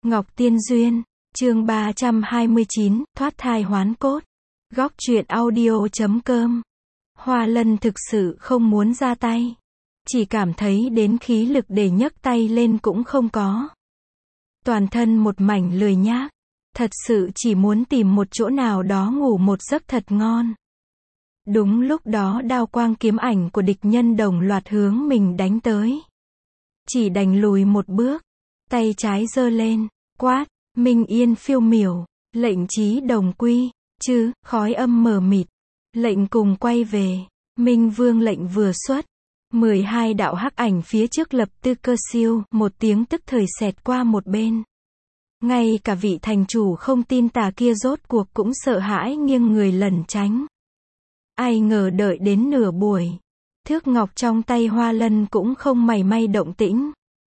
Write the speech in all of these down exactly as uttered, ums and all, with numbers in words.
Ngọc Tiên Duyên, chương ba trăm hai mươi chín, thoát thai hoán cốt. Góc truyện audio.com. Hoa Lân thực sự không muốn ra tay. Chỉ cảm thấy đến khí lực để nhấc tay lên cũng không có. Toàn thân một mảnh lười nhác. Thật sự chỉ muốn tìm một chỗ nào đó ngủ một giấc thật ngon. Đúng lúc đó đao quang kiếm ảnh của địch nhân đồng loạt hướng mình đánh tới. Chỉ đành lùi một bước. Tay trái giơ lên, quát, Minh Yên phiêu miểu, lệnh chí đồng quy, chứ, khói âm mờ mịt. Lệnh cùng quay về, Minh Vương lệnh vừa xuất. mười hai đạo hắc ảnh phía trước lập tư cơ siêu, một tiếng tức thời xẹt qua một bên. Ngay cả vị thành chủ không tin tà kia rốt cuộc cũng sợ hãi nghiêng người lẩn tránh. Ai ngờ đợi đến nửa buổi, thước ngọc trong tay Hoa Lân cũng không mảy may động tĩnh.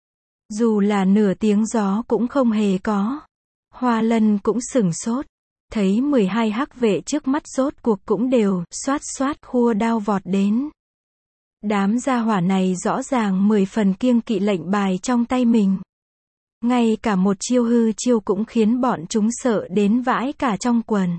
Dù là nửa tiếng gió cũng không hề có. Hoa Lân cũng sửng sốt. Thấy mười hai hắc vệ trước mắt rốt cuộc cũng đều, xoát xoát khua đao vọt đến. Đám gia hỏa này rõ ràng mười phần kiêng kỵ lệnh bài trong tay mình. Ngay cả một chiêu hư chiêu cũng khiến bọn chúng sợ đến vãi cả trong quần.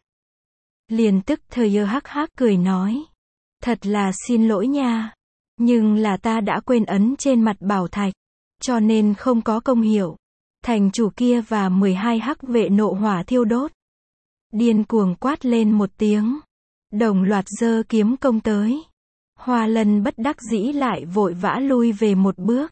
Liền tức thời ơ hắc hắc cười nói. Thật là xin lỗi nha. Nhưng là ta đã quên ấn trên mặt bảo thạch. Cho nên không có công hiệu. Thành chủ kia và mười hai hắc vệ nộ hỏa thiêu đốt. Điên cuồng quát lên một tiếng. Đồng loạt giơ kiếm công tới. Hoa Lân bất đắc dĩ lại vội vã lui về một bước.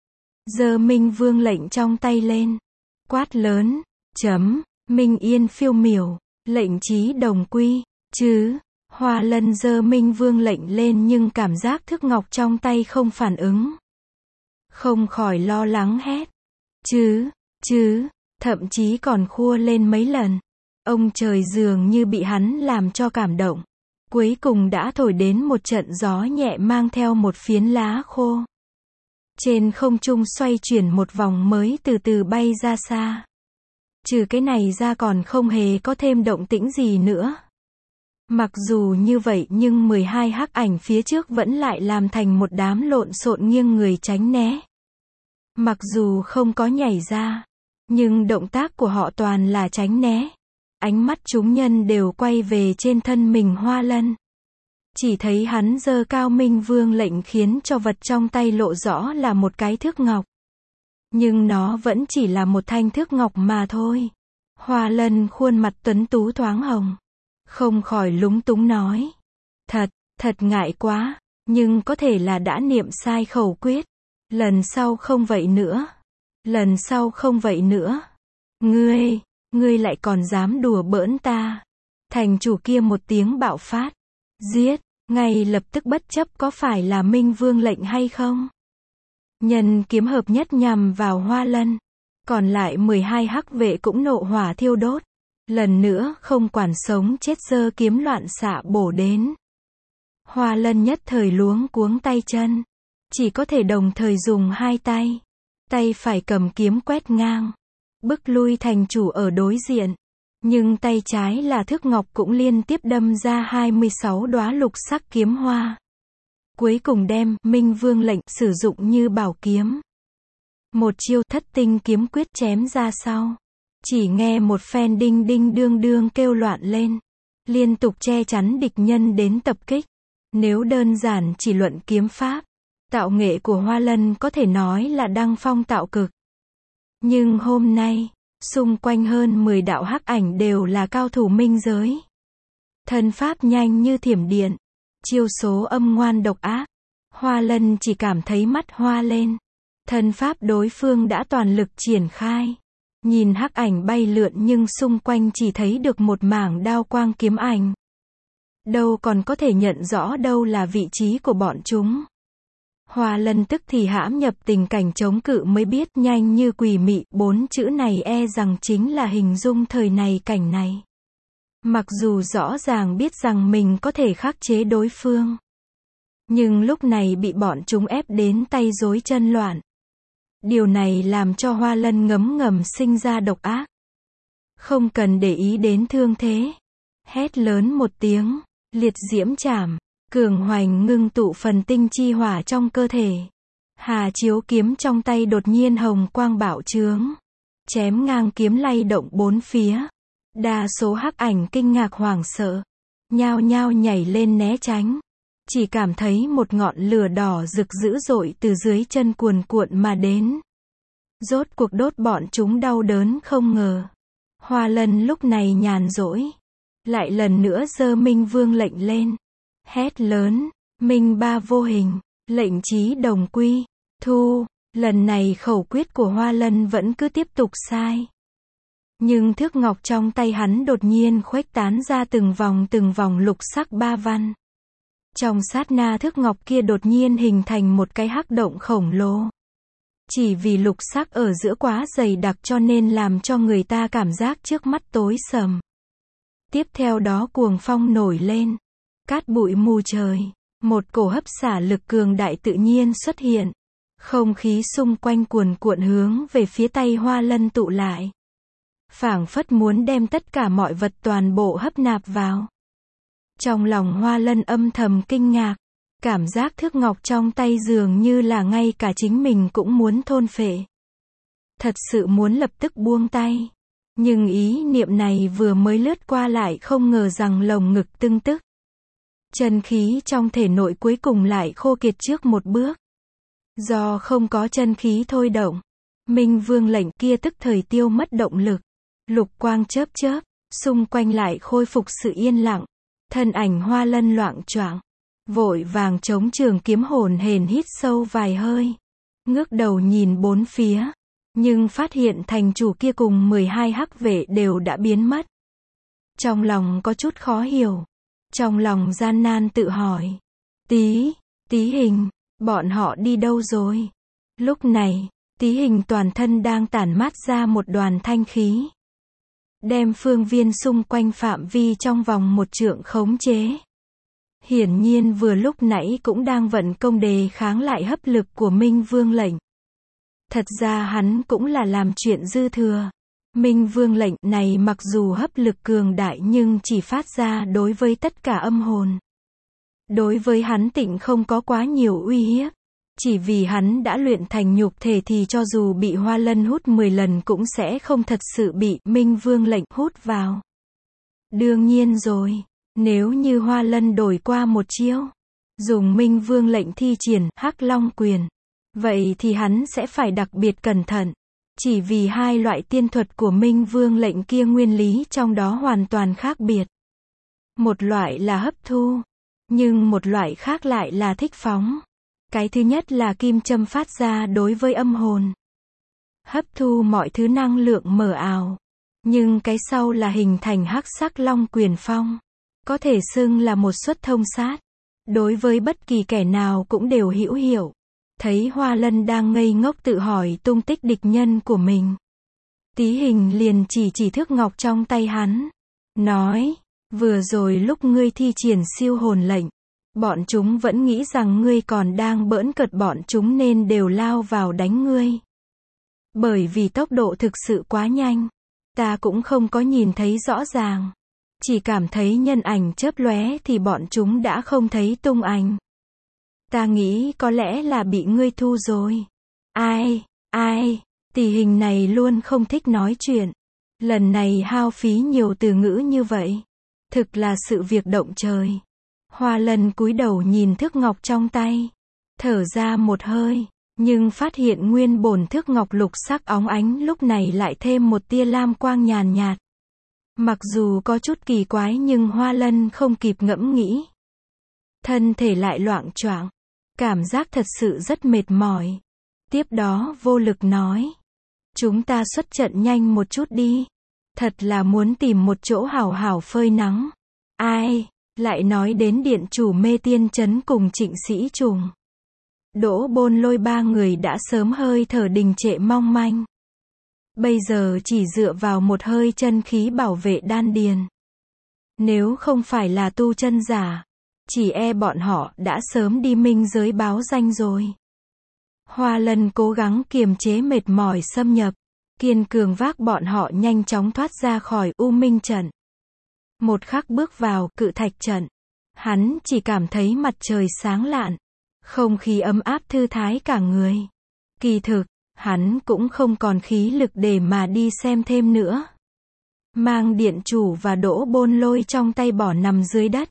Giơ Minh Vương lệnh trong tay lên. Quát lớn, chấm, Minh Yên phiêu miểu, lệnh chí đồng quy, chứ. Hoa Lân giơ Minh Vương lệnh lên nhưng cảm giác thước ngọc trong tay không phản ứng. Không khỏi lo lắng hét. Chứ, chứ, thậm chí còn khua lên mấy lần. Ông trời dường như bị hắn làm cho cảm động. Cuối cùng đã thổi đến một trận gió nhẹ mang theo một phiến lá khô. Trên không trung xoay chuyển một vòng mới từ từ bay ra xa. Trừ cái này ra còn không hề có thêm động tĩnh gì nữa. Mặc dù như vậy nhưng mười hai hắc ảnh phía trước vẫn lại làm thành một đám lộn xộn nghiêng người tránh né. Mặc dù không có nhảy ra, nhưng động tác của họ toàn là tránh né. Ánh mắt chúng nhân đều quay về trên thân mình Hoa Lân. Chỉ thấy hắn giơ cao Minh Vương lệnh khiến cho vật trong tay lộ rõ là một cái thước ngọc. Nhưng nó vẫn chỉ là một thanh thước ngọc mà thôi. Hoa Lân khuôn mặt tuấn tú thoáng hồng. Không khỏi lúng túng nói. Thật, thật ngại quá, nhưng có thể là đã niệm sai khẩu quyết. Lần sau không vậy nữa. Lần sau không vậy nữa. Ngươi, ngươi lại còn dám đùa bỡn ta. Thành chủ kia một tiếng bạo phát. Giết, ngay lập tức bất chấp có phải là Minh Vương lệnh hay không. Nhân kiếm hợp nhất nhằm vào Hoa Lân. Còn lại mười hai hắc vệ cũng nộ hỏa thiêu đốt. Lần nữa không quản sống chết giơ kiếm loạn xạ bổ đến. Hoa Lân nhất thời luống cuống tay chân. Chỉ có thể đồng thời dùng hai tay. Tay phải cầm kiếm quét ngang. Bức lui thành chủ ở đối diện. Nhưng tay trái là thước ngọc cũng liên tiếp đâm ra hai mươi sáu đóa lục sắc kiếm hoa. Cuối cùng đem Minh Vương lệnh sử dụng như bảo kiếm. Một chiêu thất tinh kiếm quyết chém ra sau. Chỉ nghe một phen đinh đinh đương đương kêu loạn lên. Liên tục che chắn địch nhân đến tập kích. Nếu đơn giản chỉ luận kiếm pháp, tạo nghệ của Hoa Lân có thể nói là đăng phong tạo cực. Nhưng hôm nay, xung quanh hơn mười đạo hắc ảnh đều là cao thủ minh giới. Thân pháp nhanh như thiểm điện. Chiêu số âm ngoan độc ác. Hoa Lân chỉ cảm thấy mắt hoa lên. Thân pháp đối phương đã toàn lực triển khai. Nhìn hắc ảnh bay lượn nhưng xung quanh chỉ thấy được một mảng đao quang kiếm ảnh. Đâu còn có thể nhận rõ đâu là vị trí của bọn chúng. Hoa Lân tức thì hãm nhập tình cảnh chống cự mới biết nhanh như quỷ mị, bốn chữ này e rằng chính là hình dung thời này cảnh này. Mặc dù rõ ràng biết rằng mình có thể khắc chế đối phương. Nhưng lúc này bị bọn chúng ép đến tay rối chân loạn. Điều này làm cho Hoa Lân ngấm ngầm sinh ra độc ác. Không cần để ý đến thương thế. Hét lớn một tiếng, liệt diễm chảm. Cường hoành ngưng tụ phần tinh chi hỏa trong cơ thể. Hà chiếu kiếm trong tay đột nhiên hồng quang bạo chướng. chém ngang kiếm lay động bốn phía. Đa số hắc ảnh kinh ngạc hoảng sợ, nhao nhao nhảy lên né tránh. Chỉ cảm thấy một ngọn lửa đỏ rực dữ dội từ dưới chân cuồn cuộn mà đến. Rốt cuộc đốt bọn chúng đau đớn không ngờ. Hoa Lân lúc này nhàn rỗi, lại lần nữa giơ Minh Vương lệnh lên. Hét lớn, Minh Ba vô hình, lệnh chí đồng quy, thu. Lần này khẩu quyết của Hoa Lân vẫn cứ tiếp tục sai. Nhưng thước ngọc trong tay hắn đột nhiên khuếch tán ra từng vòng từng vòng lục sắc ba văn. Trong sát na thước ngọc kia đột nhiên hình thành một cái hắc động khổng lồ. Chỉ vì lục sắc ở giữa quá dày đặc cho nên làm cho người ta cảm giác trước mắt tối sầm. Tiếp theo đó cuồng phong nổi lên, cát bụi mù trời, một cổ hấp xả lực cường đại tự nhiên xuất hiện. Không khí xung quanh cuồn cuộn hướng về phía tay Hoa Lân tụ lại. Phảng phất muốn đem tất cả mọi vật toàn bộ hấp nạp vào. Trong lòng Hoa Lân âm thầm kinh ngạc, cảm giác thước ngọc trong tay dường như là ngay cả chính mình cũng muốn thôn phệ. Thật sự muốn lập tức buông tay. Nhưng ý niệm này vừa mới lướt qua lại không ngờ rằng lồng ngực tưng tức. Chân khí trong thể nội cuối cùng lại khô kiệt trước một bước. Do không có chân khí thôi động, Minh Vương lệnh kia tức thời tiêu mất động lực. Lục quang chớp chớp, xung quanh lại khôi phục sự yên lặng. Thân ảnh Hoa Lân loạng choạng, vội vàng chống trường kiếm hồn hển hít sâu vài hơi. Ngước đầu nhìn bốn phía, nhưng phát hiện thành chủ kia cùng mười hai hắc vệ đều đã biến mất. Trong lòng có chút khó hiểu, trong lòng gian nan tự hỏi. Tí, Tí Hình, bọn họ đi đâu rồi? Lúc này, Tí Hình toàn thân đang tản mát ra một đoàn thanh khí. Đem phương viên xung quanh phạm vi trong vòng một trượng khống chế. Hiển nhiên vừa lúc nãy cũng đang vận công đề kháng lại hấp lực của Minh Vương lệnh. Thật ra hắn cũng là làm chuyện dư thừa. Minh Vương lệnh này mặc dù hấp lực cường đại nhưng chỉ phát ra đối với tất cả âm hồn. Đối với hắn tịnh không có quá nhiều uy hiếp. Chỉ vì hắn đã luyện thành nhục thể thì cho dù bị Hoa Lân hút mười lần cũng sẽ không thật sự bị Minh Vương lệnh hút vào. Đương nhiên rồi, nếu như Hoa Lân đổi qua một chiêu, dùng Minh Vương lệnh thi triển Hắc Long quyền, vậy thì hắn sẽ phải đặc biệt cẩn thận. Chỉ vì hai loại tiên thuật của Minh Vương lệnh kia nguyên lý trong đó hoàn toàn khác biệt. Một loại là hấp thu, nhưng một loại khác lại là thích phóng. Cái thứ nhất là kim châm phát ra đối với âm hồn, hấp thu mọi thứ năng lượng mờ ảo. Nhưng cái sau là hình thành hắc sắc long quyền phong, có thể xưng là một suất thông sát. Đối với bất kỳ kẻ nào cũng đều hữu hiệu. Thấy Hoa Lân đang ngây ngốc tự hỏi tung tích địch nhân của mình, Tí Hình liền chỉ chỉ thước ngọc trong tay hắn, nói, vừa rồi lúc ngươi thi triển siêu hồn lệnh, bọn chúng vẫn nghĩ rằng ngươi còn đang bỡn cợt bọn chúng nên đều lao vào đánh ngươi. Bởi vì tốc độ thực sự quá nhanh, ta cũng không có nhìn thấy rõ ràng. Chỉ cảm thấy nhân ảnh chớp lóe thì bọn chúng đã không thấy tung ảnh. Ta nghĩ có lẽ là bị ngươi thu rồi. Ai, ai, Tỷ Hình này luôn không thích nói chuyện. Lần này hao phí nhiều từ ngữ như vậy. Thực là sự việc động trời. Hoa Lân cúi đầu nhìn thước ngọc trong tay, thở ra một hơi, nhưng phát hiện nguyên bổn thước ngọc lục sắc óng ánh lúc này lại thêm một tia lam quang nhàn nhạt. Mặc dù có chút kỳ quái nhưng Hoa Lân không kịp ngẫm nghĩ. Thân thể lại loạng choạng, cảm giác thật sự rất mệt mỏi. Tiếp đó vô lực nói, chúng ta xuất trận nhanh một chút đi. Thật là muốn tìm một chỗ hảo hảo phơi nắng. Ai? Lại nói đến điện chủ Mê Tiên Trấn cùng Trịnh Sĩ Trùng, Đỗ Bôn Lôi ba người đã sớm hơi thở đình trệ mong manh. Bây giờ chỉ dựa vào một hơi chân khí bảo vệ đan điền. Nếu không phải là tu chân giả, chỉ e bọn họ đã sớm đi minh giới báo danh rồi. Hoa Lân cố gắng kiềm chế mệt mỏi xâm nhập, kiên cường vác bọn họ nhanh chóng thoát ra khỏi U Minh trận. Một khắc bước vào cự thạch trận, hắn chỉ cảm thấy mặt trời sáng lạn, không khí ấm áp thư thái cả người. Kỳ thực, Hắn cũng không còn khí lực để mà đi xem thêm nữa. Mang điện chủ và Đỗ Bôn Lôi trong tay bỏ nằm dưới đất.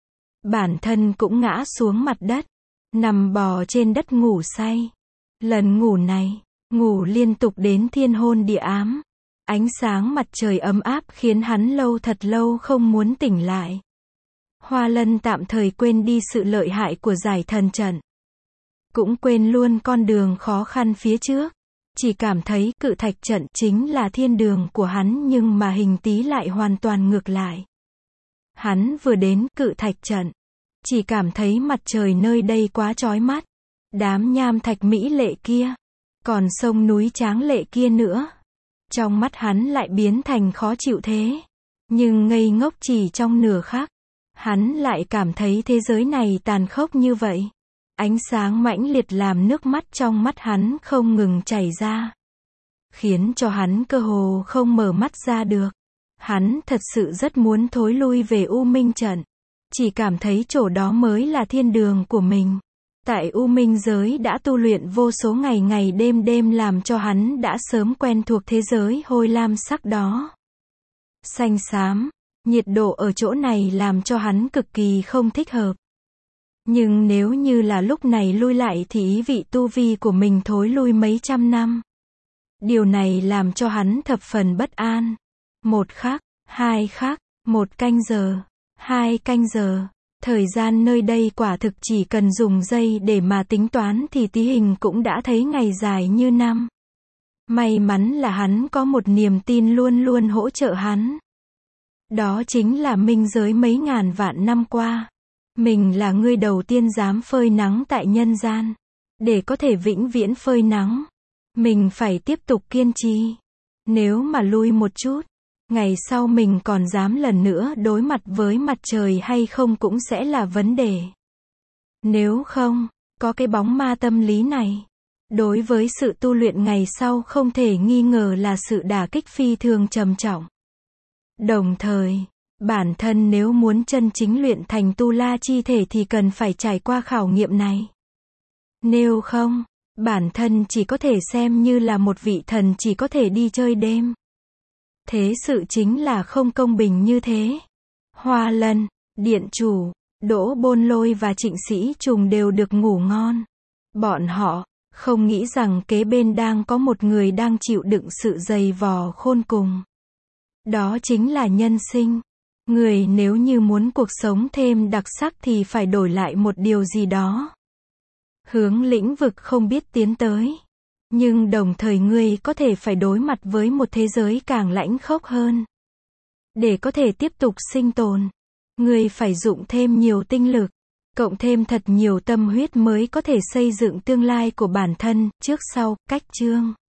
Bản thân cũng ngã xuống mặt đất, nằm bò trên đất ngủ say. Lần ngủ này, ngủ liên tục đến thiên hôn địa ám. Ánh sáng mặt trời ấm áp khiến hắn lâu thật lâu không muốn tỉnh lại. Hoa Lân tạm thời quên đi sự lợi hại của giải thần trận. Cũng quên luôn con đường khó khăn phía trước. Chỉ cảm thấy cự thạch trận chính là thiên đường của hắn, nhưng mà hình tí lại hoàn toàn ngược lại. Hắn vừa đến cự thạch trận, chỉ cảm thấy mặt trời nơi đây quá chói mắt. Đám nham thạch mỹ lệ kia, còn sông núi tráng lệ kia nữa. Trong mắt hắn lại biến thành khó chịu thế. Nhưng ngây ngốc chỉ trong nửa khắc, hắn lại cảm thấy thế giới này tàn khốc như vậy. Ánh sáng mãnh liệt làm nước mắt trong mắt hắn không ngừng chảy ra, khiến cho hắn cơ hồ không mở mắt ra được. Hắn thật sự rất muốn thối lui về U Minh trận. Chỉ cảm thấy chỗ đó mới là thiên đường của mình. Tại U Minh giới đã tu luyện vô số ngày ngày đêm đêm làm cho hắn đã sớm quen thuộc thế giới hôi lam sắc đó. Xanh xám, nhiệt độ ở chỗ này làm cho hắn cực kỳ không thích hợp. Nhưng nếu như là lúc này lui lại thì ý vị tu vi của mình thối lui mấy trăm năm. Điều này làm cho hắn thập phần bất an. Một khắc, hai khắc, một canh giờ, hai canh giờ. Thời gian nơi đây quả thực chỉ cần dùng giây để mà tính toán thì tí hình cũng đã thấy ngày dài như năm. May mắn là hắn có một niềm tin luôn luôn hỗ trợ hắn. Đó chính là minh giới mấy ngàn vạn năm qua. Mình là người đầu tiên dám phơi nắng tại nhân gian. Để có thể vĩnh viễn phơi nắng, mình phải tiếp tục kiên trì. Nếu mà lui một chút, ngày sau mình còn dám lần nữa đối mặt với mặt trời hay không cũng sẽ là vấn đề. Nếu không, có cái bóng ma tâm lý này, đối với sự tu luyện ngày sau không thể nghi ngờ là sự đả kích phi thường trầm trọng. Đồng thời, bản thân nếu muốn chân chính luyện thành tu la chi thể thì cần phải trải qua khảo nghiệm này. Nếu không, bản thân chỉ có thể xem như là một vị thần chỉ có thể đi chơi đêm. Thế sự chính là không công bình như thế. Hoa Lân, Điện Chủ, Đỗ Bôn Lôi và Trịnh Sĩ Trùng đều được ngủ ngon. Bọn họ không nghĩ rằng kế bên đang có một người đang chịu đựng sự dày vò khôn cùng. Đó chính là nhân sinh. Người nếu như muốn cuộc sống thêm đặc sắc thì phải đổi lại một điều gì đó. Hướng lĩnh vực không biết tiến tới. Nhưng đồng thời ngươi có thể phải đối mặt với một thế giới càng lãnh khốc hơn. Để có thể tiếp tục sinh tồn, ngươi phải dụng thêm nhiều tinh lực, cộng thêm thật nhiều tâm huyết mới có thể xây dựng tương lai của bản thân. Trước sau, cách chương.